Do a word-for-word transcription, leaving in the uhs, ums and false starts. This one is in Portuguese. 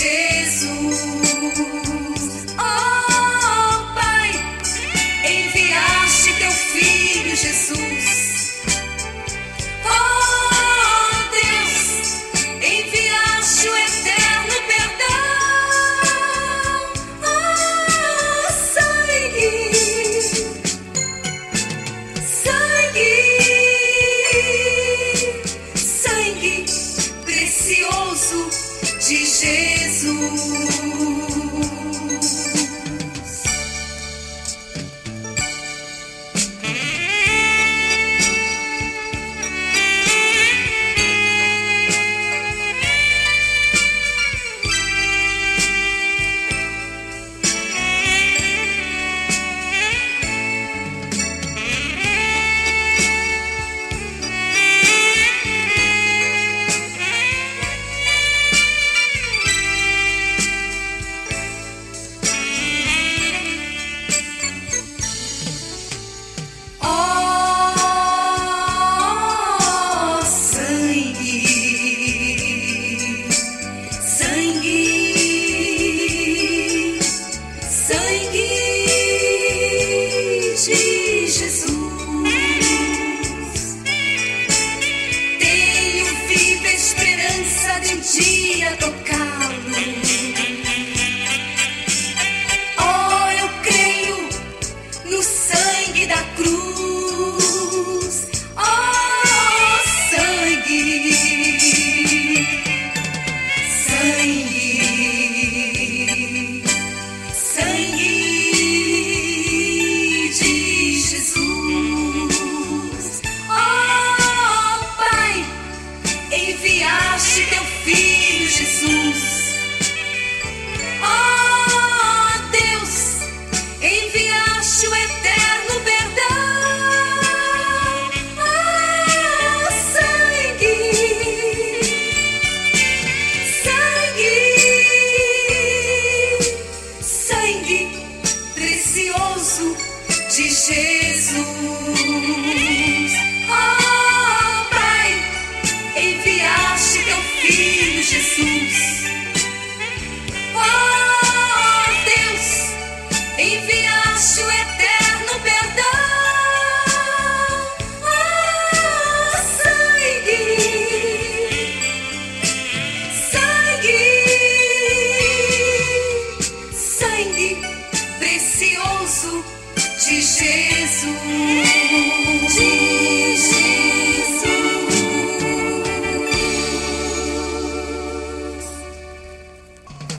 Jesus. Oh, Pai, enviaste teu Filho Jesus. Oh, Deus, enviaste o eterno perdão. Oh, sangue, sangue, sangue precioso de Jesus. Dia tocá-lo. Oh, eu creio no sangue da cruz. Oh, sangue, sangue, sangue de Jesus. Oh, Pai, enviaste teu Filho Jesus. Oh, Deus, enviaste o eterno perdão. Oh, sangue, sangue, sangue precioso de Jesus. Oh, Pai, enviaste teu Filho Jesus. Oh, Deus, enviaste o eterno perdão. Oh, sangue, sangue, sangue precioso de Jesus.